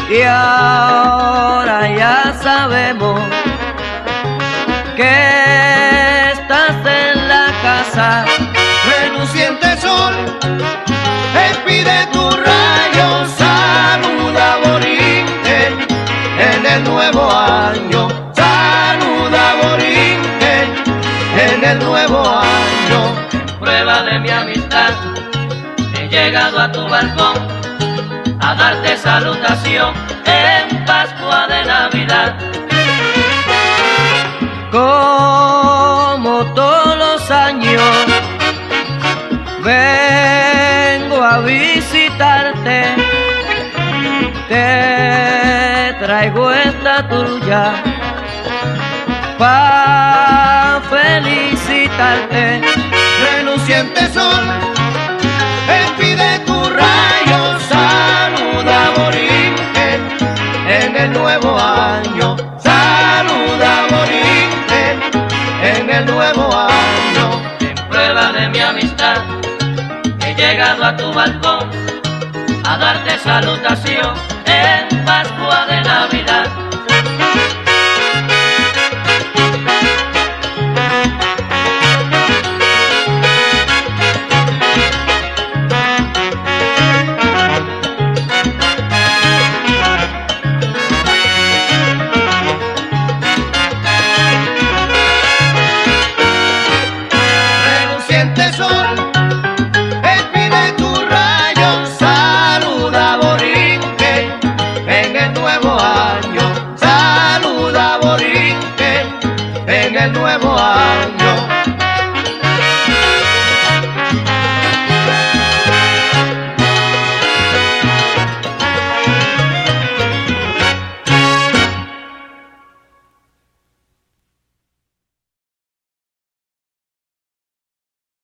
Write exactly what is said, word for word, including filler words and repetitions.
y ahora ya sabemos que estás en la casa. Reluciente sol, despide tu rayo, saluda Borinquen en el nuevo año, saluda Borinquen en el nuevo año. Prueba de mi amistad, he llegado a tu balcón a darte salutación en Pascua de Navidad. Como todos los años vengo a visitarte, te traigo esta tuya para felicitarte. Reluciente sol, despide tu rayo, saluda Borinquen en el nuevo año, saluda Borinquen en el nuevo año. En prueba de mi amistad, he llegado a tu balcón a darte salutación en Pascua de Navidad. Reluciente sol, despide tu rayo, saluda Borinquen en el nuevo año, saluda Borinquen en el nuevo